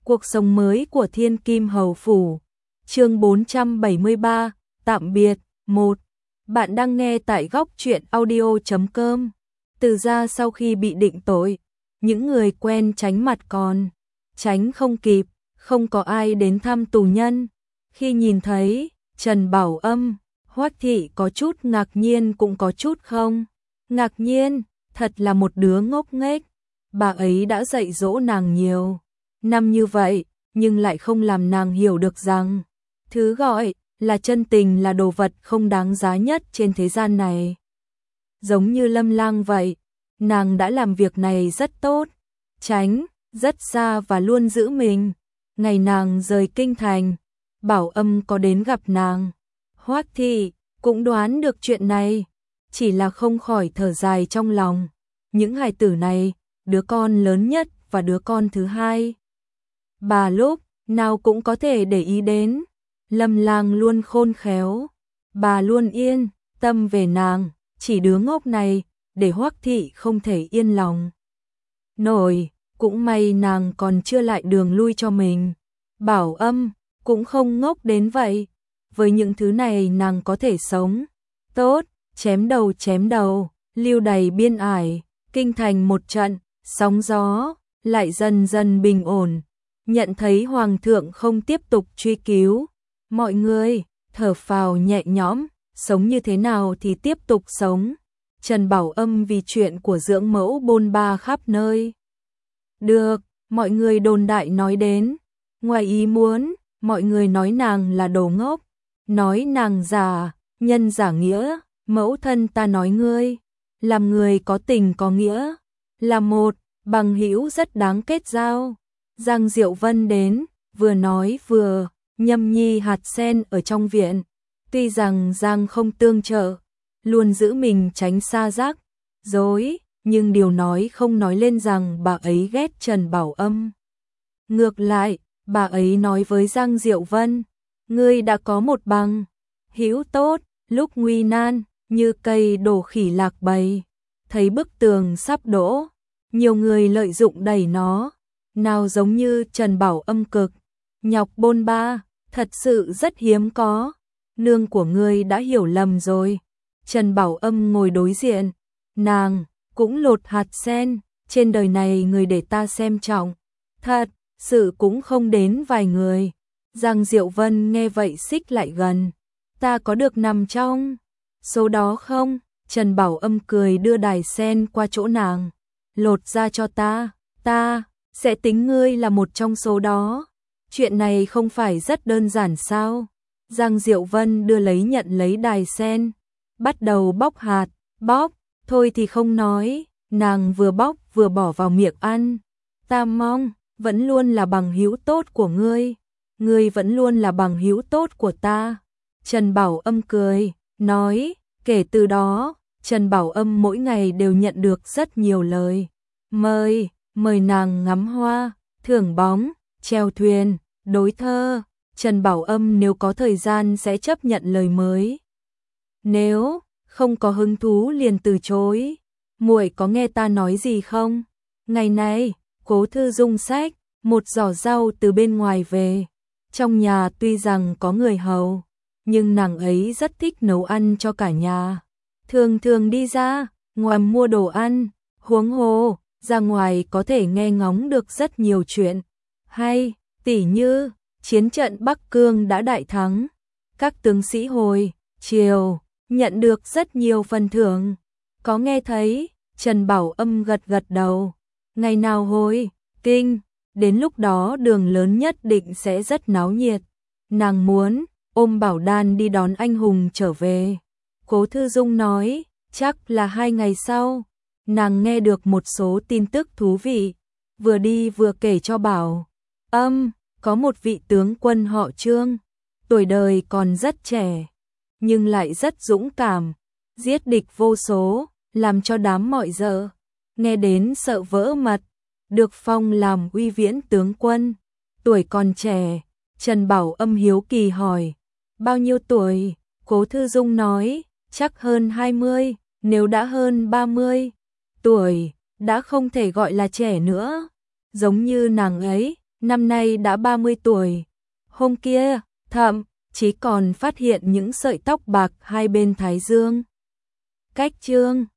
Cuộc sống mới của Thiên Kim Hầu Phủ. Chương 473, tạm biệt. 1. Bạn đang nghe tại góc truyện audio.com. Từ ra sau khi bị định tội, những người quen tránh mặt còn tránh không kịp, không có ai đến thăm tù nhân. Khi nhìn thấy Trần Bảo Âm, Hoắc Thị có chút ngạc nhiên cũng có chút không ngạc nhiên, thật là một đứa ngốc nghếch. Bà ấy đã dạy dỗ nàng nhiều năm như vậy, nhưng lại không làm nàng hiểu được rằng thứ gọi là chân tình là đồ vật không đáng giá nhất trên thế gian này. Giống như Lâm Lang vậy, nàng đã làm việc này rất tốt, tránh rất xa và luôn giữ mình. Ngày nàng rời kinh thành, Bảo Âm có đến gặp nàng. Hoắc Thị cũng đoán được chuyện này, chỉ là không khỏi thở dài trong lòng. Những hài tử này, đứa con lớn nhất và đứa con thứ hai, bà lúc nào cũng có thể để ý đến. Lâm Lang luôn khôn khéo, bà luôn yên tâm về nàng, chỉ đứa ngốc này để Hoắc Thị không thể yên lòng nổi. Cũng may nàng còn chưa lại đường lui cho mình. Bảo Âm cũng không ngốc đến vậy, với những thứ này nàng có thể sống tốt, chém đầu, lưu đầy biên ải. Kinh thành một trận sóng gió lại dần dần bình ổn. Nhận thấy hoàng thượng không tiếp tục truy cứu, mọi người thở phào nhẹ nhõm, sống như thế nào thì tiếp tục sống. Trần Bảo Âm vì chuyện của dưỡng mẫu bôn ba khắp nơi. Được mọi người đồn đại nói đến, ngoài ý muốn, mọi người nói nàng là đồ ngốc, nói nàng giả nhân giả nghĩa. Mẫu thân ta nói ngươi làm người có tình có nghĩa, là một bằng hữu rất đáng kết giao. Giang Diệu Vân đến, vừa nói vừa nhâm nhi hạt sen ở trong viện. Tuy rằng Giang không tương trợ, luôn giữ mình tránh xa rắc rối, nhưng điều nói không nói lên rằng bà ấy ghét Trần Bảo Âm. Ngược lại, bà ấy nói với Giang Diệu Vân, ngươi đã có một bằng hữu tốt, lúc nguy nan, như cây đổ khỉ lạc bầy. Thấy bức tường sắp đổ, nhiều người lợi dụng đẩy nó. Nào giống như Trần Bảo Âm cực nhọc bôn ba, thật sự rất hiếm có. Nương của ngươi đã hiểu lầm rồi. Trần Bảo Âm ngồi đối diện, nàng cũng lột hạt sen. Trên đời này người để ta xem trọng, thật sự cũng không đến vài người. Giang Diệu Vân nghe vậy xích lại gần, ta có được nằm trong số đó không? Trần Bảo Âm cười đưa đài sen qua chỗ nàng, lột ra cho ta sẽ tính ngươi là một trong số đó. Chuyện này không phải rất đơn giản sao? Giang Diệu Vân đưa lấy nhận lấy đài sen, bắt đầu bóc hạt. Bóc thôi thì không nói, nàng vừa bóc vừa bỏ vào miệng ăn. Ta mong vẫn luôn là bằng hữu tốt của ngươi, ngươi vẫn luôn là bằng hữu tốt của ta. Trần Bảo Âm cười, nói, kể từ đó, Trần Bảo Âm mỗi ngày đều nhận được rất nhiều lời mời nàng ngắm hoa, thưởng bóng, chèo thuyền, đối thơ. Trần Bảo Âm nếu có thời gian sẽ chấp nhận lời mới, nếu không có hứng thú liền từ chối. Muội có nghe ta nói gì không? Ngày nay, Cố Thư Dung xách một giỏ rau từ bên ngoài về. Trong nhà tuy rằng có người hầu, nhưng nàng ấy rất thích nấu ăn cho cả nhà. Thường thường đi ra ngoài mua đồ ăn, huống hồ ra ngoài có thể nghe ngóng được rất nhiều chuyện hay, tỉ như chiến trận Bắc Cương đã đại thắng, các tướng sĩ hồi chiều nhận được rất nhiều phần thưởng. Có nghe thấy? Trần Bảo Âm gật gật đầu. Ngày nào hồi kinh, đến lúc đó đường lớn nhất định sẽ rất náo nhiệt. Nàng muốn ôm Bảo Đan đi đón anh hùng trở về. Cố Thư Dung nói, chắc là 2 ngày sau. Nàng nghe được một số tin tức thú vị, vừa đi vừa kể cho Bảo Âm, có một vị tướng quân họ Trương, tuổi đời còn rất trẻ, nhưng lại rất dũng cảm, giết địch vô số, làm cho đám mọi dợ nghe đến sợ vỡ mật, được phong làm uy viễn tướng quân. Tuổi còn trẻ, Trần Bảo Âm hiếu kỳ hỏi, bao nhiêu tuổi? Cố Thư Dung nói, chắc hơn 20, nếu đã hơn 30 tuổi, đã không thể gọi là trẻ nữa. Giống như nàng ấy, năm nay đã 30 tuổi. Hôm kia, thậm chí còn phát hiện những sợi tóc bạc hai bên thái dương. Cách Trương